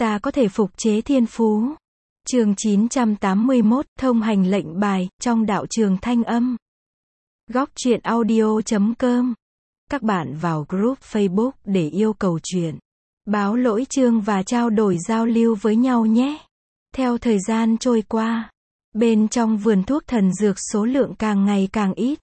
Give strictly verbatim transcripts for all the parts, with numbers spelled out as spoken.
ta có thể phục chế thiên phú. Chương chín trăm tám mươi mốt, thông hành lệnh bài, trong đạo trường thanh âm. Góc truyện audio chấm com. Các bạn vào group Facebook để yêu cầu chuyện, báo lỗi chương và trao đổi giao lưu với nhau nhé. Theo thời gian trôi qua, bên trong vườn thuốc thần dược số lượng càng ngày càng ít.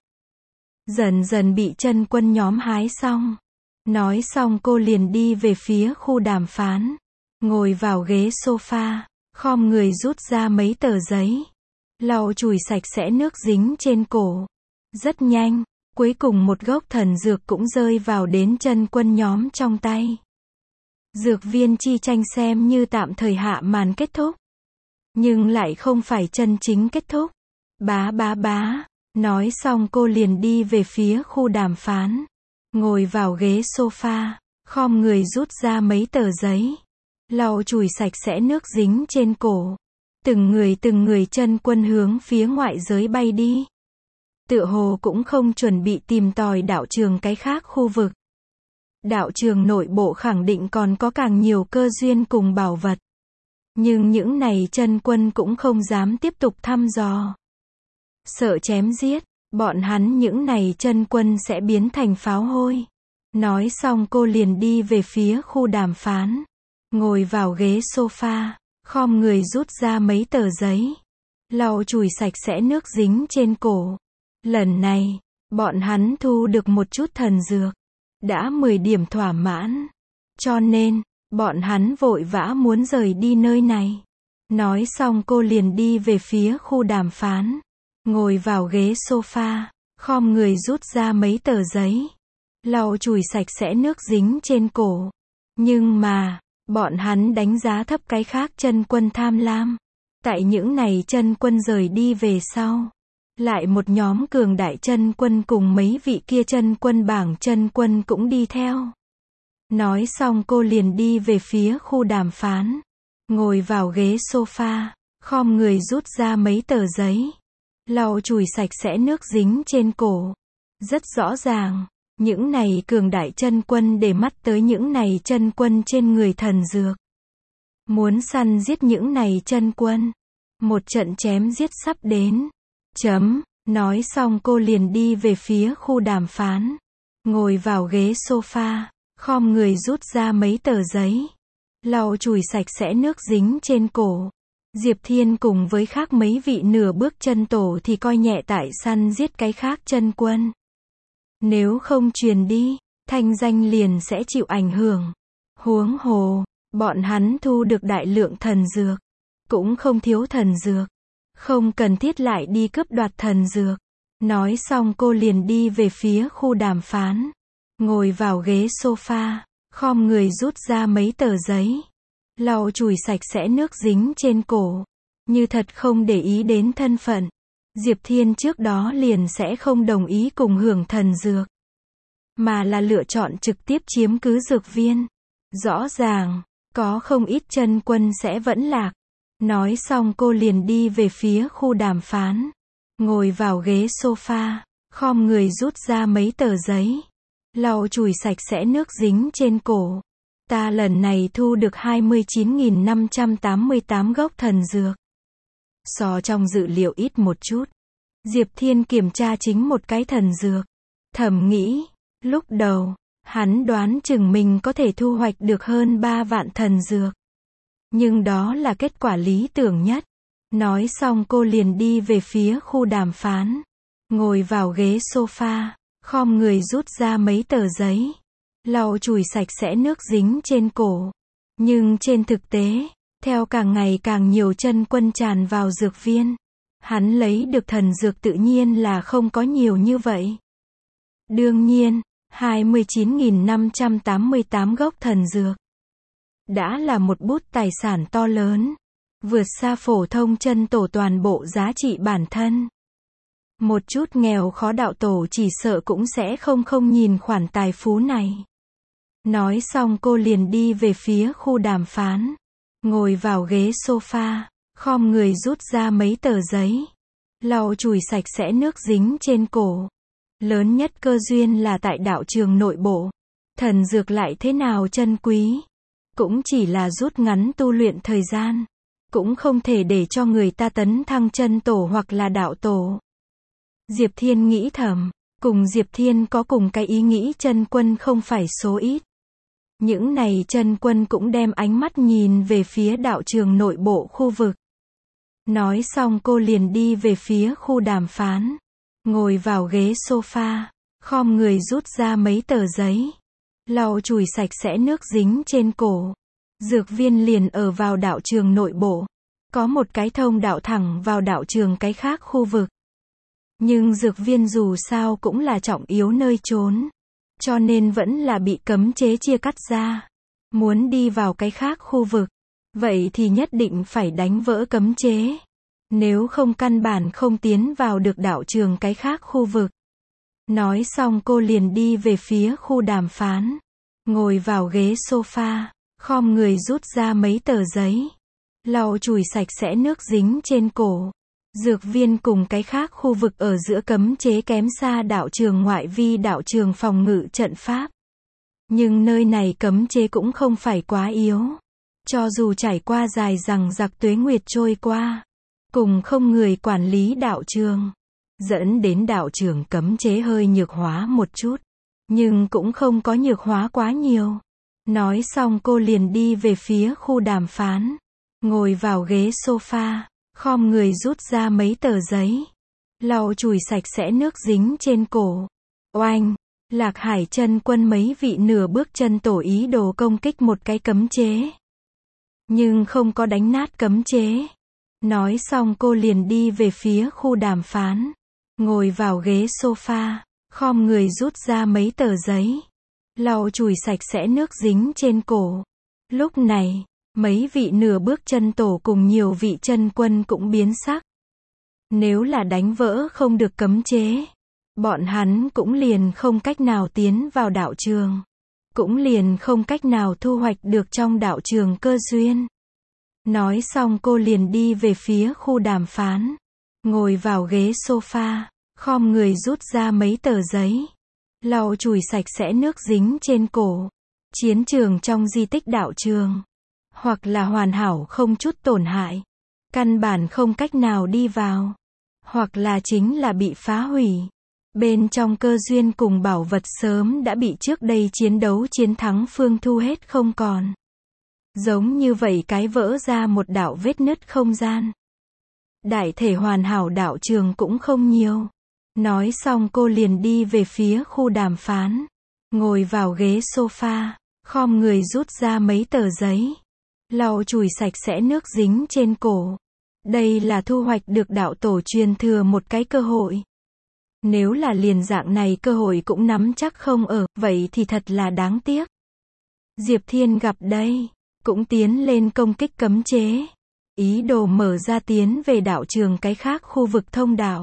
Dần dần bị chân quân nhóm hái xong. Nói xong cô liền đi về phía khu đàm phán. Ngồi vào ghế sofa, khom người rút ra mấy tờ giấy. Lau chùi sạch sẽ nước dính trên cổ. Rất nhanh, cuối cùng một gốc thần dược cũng rơi vào đến chân quân nhóm trong tay. Dược viên chi tranh xem như tạm thời hạ màn kết thúc. Nhưng lại không phải chân chính kết thúc. Bá bá bá. Nói xong cô liền đi về phía khu đàm phán. Ngồi vào ghế sofa, khom người rút ra mấy tờ giấy. Lau chùi sạch sẽ nước dính trên cổ. Từng người từng người chân quân hướng phía ngoại giới bay đi. Tựa hồ cũng không chuẩn bị tìm tòi đạo trường cái khác khu vực. Đạo trường nội bộ khẳng định còn có càng nhiều cơ duyên cùng bảo vật. Nhưng những này chân quân cũng không dám tiếp tục thăm dò. Sợ chém giết, bọn hắn những này chân quân sẽ biến thành pháo hôi. Nói xong cô liền đi về phía khu đàm phán. Ngồi vào ghế sofa, khom người rút ra mấy tờ giấy. Lau chùi sạch sẽ nước dính trên cổ. Lần này, bọn hắn thu được một chút thần dược. Đã mười điểm thỏa mãn. Cho nên, bọn hắn vội vã muốn rời đi nơi này. Nói xong cô liền đi về phía khu đàm phán. Ngồi vào ghế sofa, khom người rút ra mấy tờ giấy. Lau chùi sạch sẽ nước dính trên cổ. Nhưng mà, bọn hắn đánh giá thấp cái khác chân quân tham lam. Tại những này chân quân rời đi về sau. Lại một nhóm cường đại chân quân cùng mấy vị kia chân quân bảng chân quân cũng đi theo. Nói xong cô liền đi về phía khu đàm phán. Ngồi vào ghế sofa, khom người rút ra mấy tờ giấy. Lau chùi sạch sẽ nước dính trên cổ. Rất rõ ràng, những này cường đại chân quân để mắt tới những này chân quân trên người thần dược. Muốn săn giết những này chân quân. Một trận chém giết sắp đến. Chấm, nói xong cô liền đi về phía khu đàm phán. Ngồi vào ghế sofa, khom người rút ra mấy tờ giấy. Lau chùi sạch sẽ nước dính trên cổ. Diệp Thiên cùng với khác mấy vị nửa bước chân tổ thì coi nhẹ tại săn giết cái khác chân quân. Nếu không truyền đi, thanh danh liền sẽ chịu ảnh hưởng. Huống hồ, bọn hắn thu được đại lượng thần dược. Cũng không thiếu thần dược. Không cần thiết lại đi cướp đoạt thần dược. Nói xong cô liền đi về phía khu đàm phán. Ngồi vào ghế sofa, khom người rút ra mấy tờ giấy. Lau chùi sạch sẽ nước dính trên cổ. Như thật không để ý đến thân phận. Diệp Thiên trước đó liền sẽ không đồng ý cùng hưởng thần dược. Mà là lựa chọn trực tiếp chiếm cứ dược viên. Rõ ràng, có không ít chân quân sẽ vẫn lạc. Nói xong cô liền đi về phía khu đàm phán. Ngồi vào ghế sofa, khom người rút ra mấy tờ giấy. Lau chùi sạch sẽ nước dính trên cổ. Ta lần này thu được hai mươi chín nghìn năm trăm tám mươi tám gốc thần dược. So trong dự liệu ít một chút. Diệp Thiên kiểm tra chính một cái thần dược. Thầm nghĩ, lúc đầu, hắn đoán chừng mình có thể thu hoạch được hơn ba vạn thần dược. Nhưng đó là kết quả lý tưởng nhất. Nói xong cô liền đi về phía khu đàm phán. Ngồi vào ghế sofa, khom người rút ra mấy tờ giấy. Lau chùi sạch sẽ nước dính trên cổ. Nhưng trên thực tế, theo càng ngày càng nhiều chân quân tràn vào dược viên, hắn lấy được thần dược tự nhiên là không có nhiều như vậy. Đương nhiên, hai mươi chín nghìn năm trăm tám mươi tám gốc thần dược đã là một bút tài sản to lớn, vượt xa phổ thông chân tổ toàn bộ giá trị bản thân. Một chút nghèo khó đạo tổ chỉ sợ cũng sẽ không không nhìn khoản tài phú này. Nói xong cô liền đi về phía khu đàm phán. Ngồi vào ghế sofa, khom người rút ra mấy tờ giấy. Lau chùi sạch sẽ nước dính trên cổ. Lớn nhất cơ duyên là tại đạo trường nội bộ. Thần dược lại thế nào chân quý. cũng chỉ là rút ngắn tu luyện thời gian, cũng không thể để cho người ta tấn thăng chân tổ hoặc là đạo tổ. Diệp Thiên nghĩ thầm, cùng Diệp Thiên có cùng cái ý nghĩ chân quân không phải số ít. Những này chân quân cũng đem ánh mắt nhìn về phía đạo trường nội bộ khu vực. Nói xong cô liền đi về phía khu đàm phán, ngồi vào ghế sofa, khom người rút ra mấy tờ giấy, lau chùi sạch sẽ nước dính trên cổ. Dược viên liền ở vào đạo trường nội bộ, có một cái thông đạo thẳng vào đạo trường cái khác khu vực. Nhưng dược viên dù sao cũng là trọng yếu nơi trốn, cho nên vẫn là bị cấm chế chia cắt ra. Muốn đi vào cái khác khu vực, vậy thì nhất định phải đánh vỡ cấm chế. Nếu không căn bản không tiến vào được đạo trường cái khác khu vực. Nói xong cô liền đi về phía khu đàm phán, ngồi vào ghế sofa, khom người rút ra mấy tờ giấy, lau chùi sạch sẽ nước dính trên cổ. Dược viên cùng cái khác khu vực ở giữa cấm chế kém xa đạo trường ngoại vi đạo trường phòng ngự trận pháp. Nhưng nơi này cấm chế cũng không phải quá yếu. Cho dù trải qua dài rằng giặc tuế nguyệt trôi qua, cùng không người quản lý đạo trường, dẫn đến đạo trường cấm chế hơi nhược hóa một chút, nhưng cũng không có nhược hóa quá nhiều. Nói xong cô liền đi về phía khu đàm phán, ngồi vào ghế sofa, khom người rút ra mấy tờ giấy, lau chùi sạch sẽ nước dính trên cổ. Oanh! Lạc Hải chân quân mấy vị nửa bước chân tổ ý đồ công kích một cái cấm chế, nhưng không có đánh nát cấm chế. Nói xong cô liền đi về phía khu đàm phán, ngồi vào ghế sofa, khom người rút ra mấy tờ giấy, lau chùi sạch sẽ nước dính trên cổ. Lúc này, mấy vị nửa bước chân tổ cùng nhiều vị chân quân cũng biến sắc. Nếu là đánh vỡ không được cấm chế, bọn hắn cũng liền không cách nào tiến vào đạo trường, cũng liền không cách nào thu hoạch được trong đạo trường cơ duyên. Nói xong cô liền đi về phía khu đàm phán, ngồi vào ghế sofa, khom người rút ra mấy tờ giấy, lau chùi sạch sẽ nước dính trên cổ. Chiến trường trong di tích đạo trường, hoặc là hoàn hảo không chút tổn hại, căn bản không cách nào đi vào, hoặc là chính là bị phá hủy. Bên trong cơ duyên cùng bảo vật sớm đã bị trước đây chiến đấu chiến thắng phương thu hết không còn. Giống như vậy cái vỡ ra một đạo vết nứt không gian. Đại thể hoàn hảo đạo trường cũng không nhiều. Nói xong cô liền đi về phía khu đàm phán, ngồi vào ghế sofa, khom người rút ra mấy tờ giấy, lau chùi sạch sẽ nước dính trên cổ. Đây là thu hoạch được đạo tổ truyền thừa một cái cơ hội. Nếu là liền dạng này cơ hội cũng nắm chắc không ở, vậy thì thật là đáng tiếc. Diệp Thiên gặp đây, cũng tiến lên công kích cấm chế, ý đồ mở ra tiến về đạo trường cái khác khu vực thông đạo.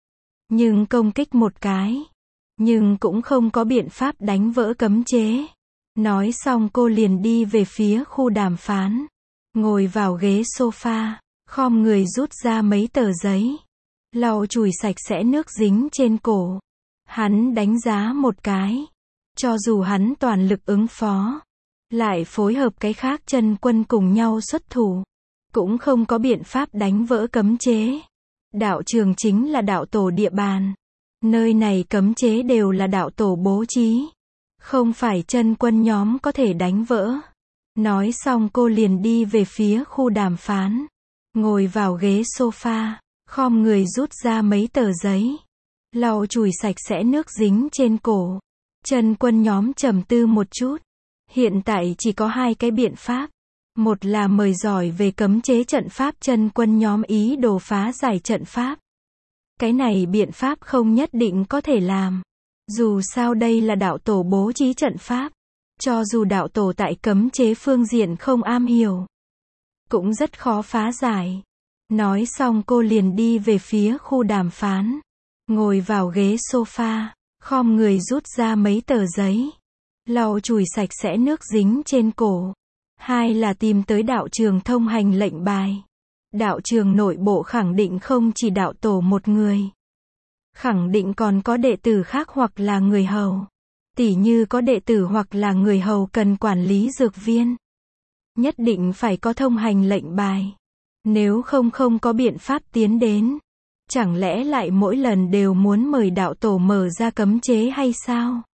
Nhưng công kích một cái, nhưng cũng không có biện pháp đánh vỡ cấm chế. Nói xong cô liền đi về phía khu đàm phán, ngồi vào ghế sofa, khom người rút ra mấy tờ giấy, lau chùi sạch sẽ nước dính trên cổ. Hắn đánh giá một cái, cho dù hắn toàn lực ứng phó, lại phối hợp cái khác chân quân cùng nhau xuất thủ, cũng không có biện pháp đánh vỡ cấm chế. Đạo trường chính là đạo tổ địa bàn, nơi này cấm chế đều là đạo tổ bố trí, không phải chân quân nhóm có thể đánh vỡ. Nói xong cô liền đi về phía khu đàm phán, ngồi vào ghế sofa, khom người rút ra mấy tờ giấy, lau chùi sạch sẽ nước dính trên cổ. Chân quân nhóm trầm tư một chút, hiện tại chỉ có hai cái biện pháp. Một là mời giỏi về cấm chế trận pháp chân quân nhóm ý đồ phá giải trận pháp. Cái này biện pháp không nhất định có thể làm. Dù sao đây là đạo tổ bố trí trận pháp. Cho dù đạo tổ tại cấm chế phương diện không am hiểu, cũng rất khó phá giải. Nói xong cô liền đi về phía khu đàm phán, ngồi vào ghế sofa, khom người rút ra mấy tờ giấy, lau chùi sạch sẽ nước dính trên cổ. Hai là tìm tới đạo trường thông hành lệnh bài. Đạo trường nội bộ khẳng định không chỉ đạo tổ một người, khẳng định còn có đệ tử khác hoặc là người hầu. Tỉ như có đệ tử hoặc là người hầu cần quản lý dược viên, Nhất định phải có thông hành lệnh bài. Nếu không không có biện pháp tiến đến. Chẳng lẽ lại mỗi lần đều muốn mời đạo tổ mở ra cấm chế hay sao?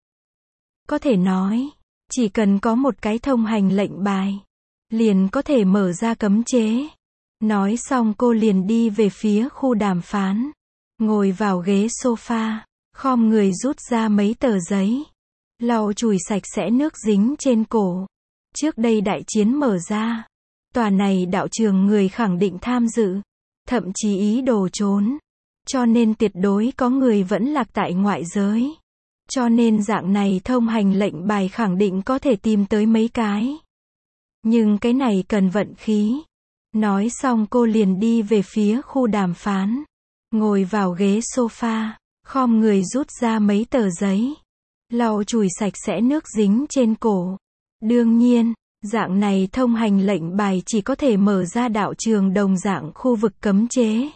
Có thể nói, chỉ cần có một cái thông hành lệnh bài, liền có thể mở ra cấm chế. Nói xong cô liền đi về phía khu đàm phán. Ngồi vào ghế sofa, khom người rút ra mấy tờ giấy. Lau chùi sạch sẽ nước dính trên cổ. Trước đây đại chiến mở ra. Tòa này đạo trường người khẳng định tham dự. Thậm chí ý đồ trốn. Cho nên tuyệt đối có người vẫn lạc tại ngoại giới. Cho nên dạng này thông hành lệnh bài khẳng định có thể tìm tới mấy cái. Nhưng cái này cần vận khí. Nói xong cô liền đi về phía khu đàm phán. Ngồi vào ghế sofa, khom người rút ra mấy tờ giấy. Lau chùi sạch sẽ nước dính trên cổ. Đương nhiên, dạng này thông hành lệnh bài chỉ có thể mở ra đạo trường đồng dạng khu vực cấm chế.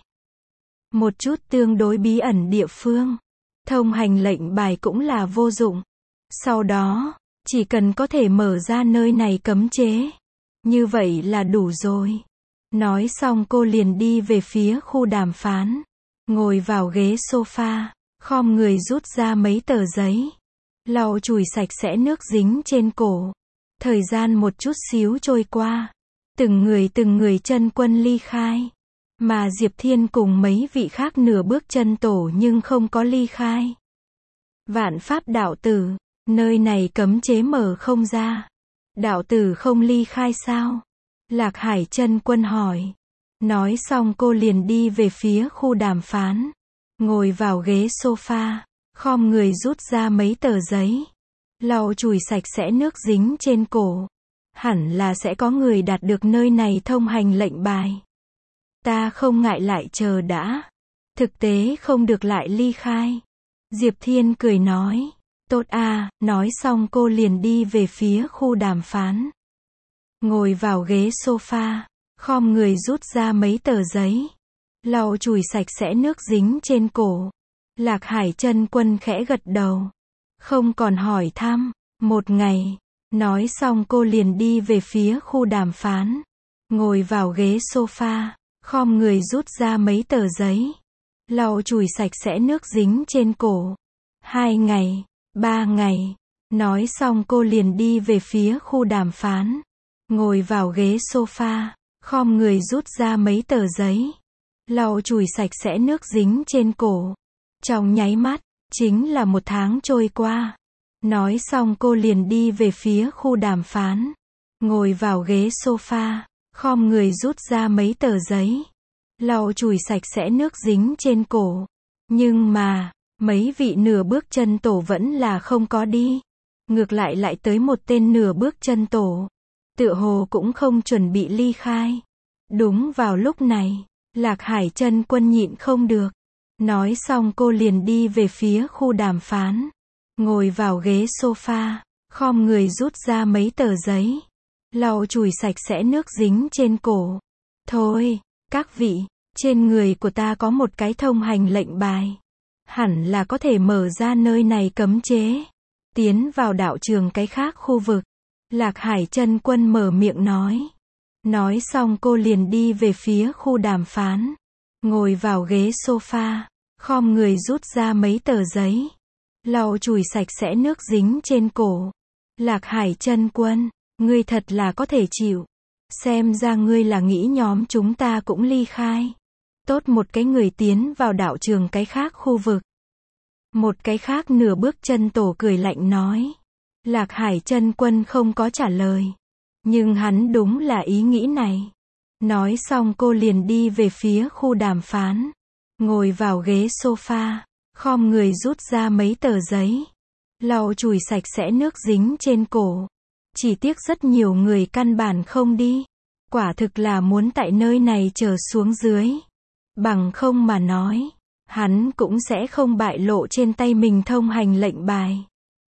Một chút tương đối bí ẩn địa phương. Thông hành lệnh bài cũng là vô dụng. Sau đó, chỉ cần có thể mở ra nơi này cấm chế. Như vậy là đủ rồi. Nói xong cô liền đi về phía khu đàm phán. Ngồi vào ghế sofa, khom người rút ra mấy tờ giấy. Lau chùi sạch sẽ nước dính trên cổ. Thời gian một chút xíu trôi qua. Từng người từng người chân quân ly khai. Mà Diệp Thiên cùng mấy vị khác nửa bước chân tổ nhưng không có ly khai. Vạn Pháp đạo tử, nơi này cấm chế mở không ra. Đạo tử không ly khai sao? Lạc Hải chân quân hỏi. Nói xong cô liền đi về phía khu đàm phán. Ngồi vào ghế sofa, khom người rút ra mấy tờ giấy. Lau chùi sạch sẽ nước dính trên cổ. Hẳn là sẽ có người đạt được nơi này thông hành lệnh bài. Ta không ngại lại chờ đã. Thực tế không được lại ly khai. Diệp Thiên cười nói. Tốt à, nói xong cô liền đi về phía khu đàm phán. Ngồi vào ghế sofa, khom người rút ra mấy tờ giấy. Lau chùi sạch sẽ nước dính trên cổ. Lạc Hải chân quân khẽ gật đầu. Không còn hỏi thăm. Một ngày. Nói xong cô liền đi về phía khu đàm phán. Ngồi vào ghế sofa, khom người rút ra mấy tờ giấy. Lau chùi sạch sẽ nước dính trên cổ. Hai ngày. Ba ngày. Nói xong cô liền đi về phía khu đàm phán. Ngồi vào ghế sofa, khom người rút ra mấy tờ giấy. Lau chùi sạch sẽ nước dính trên cổ. Trong nháy mắt, chính là một tháng trôi qua. Nói xong cô liền đi về phía khu đàm phán. Ngồi vào ghế sofa, khom người rút ra mấy tờ giấy. Lau chùi sạch sẽ nước dính trên cổ. Nhưng mà, mấy vị nửa bước chân tổ vẫn là không có đi. Ngược lại lại tới một tên nửa bước chân tổ. Tựa hồ cũng không chuẩn bị ly khai. Đúng vào lúc này, Lạc Hải chân quân nhịn không được. Nói xong cô liền đi về phía khu đàm phán. Ngồi vào ghế sofa, khom người rút ra mấy tờ giấy. Lau chùi sạch sẽ nước dính trên cổ. Thôi, các vị, trên người của ta có một cái thông hành lệnh bài. Hẳn là có thể mở ra nơi này cấm chế. Tiến vào đạo trường cái khác khu vực. Lạc Hải chân quân mở miệng nói. Nói xong cô liền đi về phía khu đàm phán. Ngồi vào ghế sofa, khom người rút ra mấy tờ giấy. Lau chùi sạch sẽ nước dính trên cổ. Lạc Hải chân quân, ngươi thật là có thể chịu. Xem ra ngươi là nghĩ nhóm chúng ta cũng ly khai. Tốt, một cái người tiến vào đạo trường cái khác khu vực. Một cái khác nửa bước chân tổ cười lạnh nói. Lạc Hải chân quân không có trả lời. Nhưng hắn đúng là ý nghĩ này. Nói xong cô liền đi về phía khu đàm phán. Ngồi vào ghế sofa, khom người rút ra mấy tờ giấy. Lau chùi sạch sẽ nước dính trên cổ. Chỉ tiếc rất nhiều người căn bản không đi. Quả thực là muốn tại nơi này chờ xuống dưới. Bằng không mà nói, hắn cũng sẽ không bại lộ trên tay mình thông hành lệnh bài.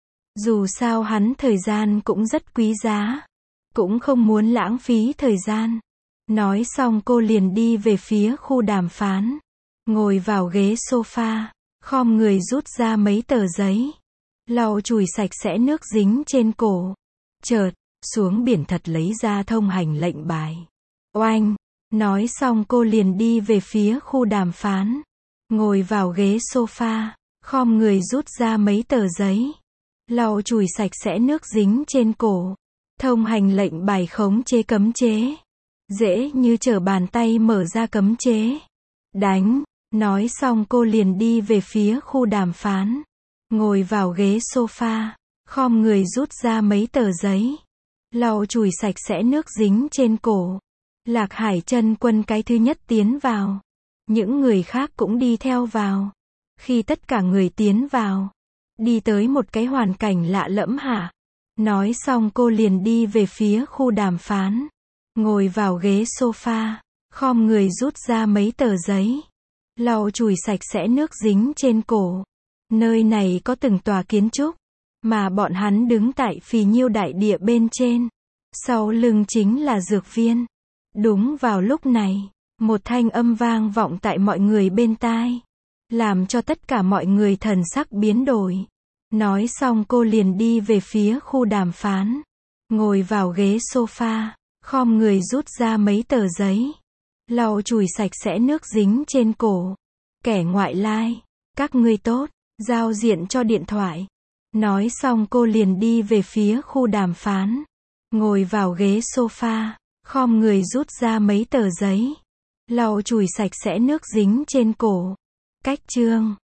Dù sao hắn thời gian cũng rất quý giá. Cũng không muốn lãng phí thời gian. Nói xong cô liền đi về phía khu đàm phán. Ngồi vào ghế sofa, khom người rút ra mấy tờ giấy. Lau chùi sạch sẽ nước dính trên cổ. Chợt, xuống biển thật lấy ra thông hành lệnh bài. Oanh! Nói xong cô liền đi về phía khu đàm phán. Ngồi vào ghế sofa, khom người rút ra mấy tờ giấy. Lau chùi sạch sẽ nước dính trên cổ. Thông hành lệnh bài khống chế cấm chế. Dễ như trở bàn tay mở ra cấm chế. Đánh! Nói xong cô liền đi về phía khu đàm phán. Ngồi vào ghế sofa, khom người rút ra mấy tờ giấy. Lau chùi sạch sẽ nước dính trên cổ. Lạc Hải chân quân cái thứ nhất tiến vào. Những người khác cũng đi theo vào. Khi tất cả người tiến vào, đi tới một cái hoàn cảnh lạ lẫm hả? Nói xong cô liền đi về phía khu đàm phán. Ngồi vào ghế sofa, khom người rút ra mấy tờ giấy. Lau chùi sạch sẽ nước dính trên cổ. Nơi này có từng tòa kiến trúc, mà bọn hắn đứng tại phì nhiêu đại địa bên trên. Sau lưng chính là dược viên. Đúng vào lúc này, một thanh âm vang vọng tại mọi người bên tai, làm cho tất cả mọi người thần sắc biến đổi. Nói xong cô liền đi về phía khu đàm phán. Ngồi vào ghế sofa, khom người rút ra mấy tờ giấy. Lau chùi sạch sẽ nước dính trên cổ. Kẻ ngoại lai, các ngươi tốt, giao diện cho điện thoại. Nói xong cô liền đi về phía khu đàm phán. Ngồi vào ghế sofa, khom người rút ra mấy tờ giấy. Lau chùi sạch sẽ nước dính trên cổ. Cách chương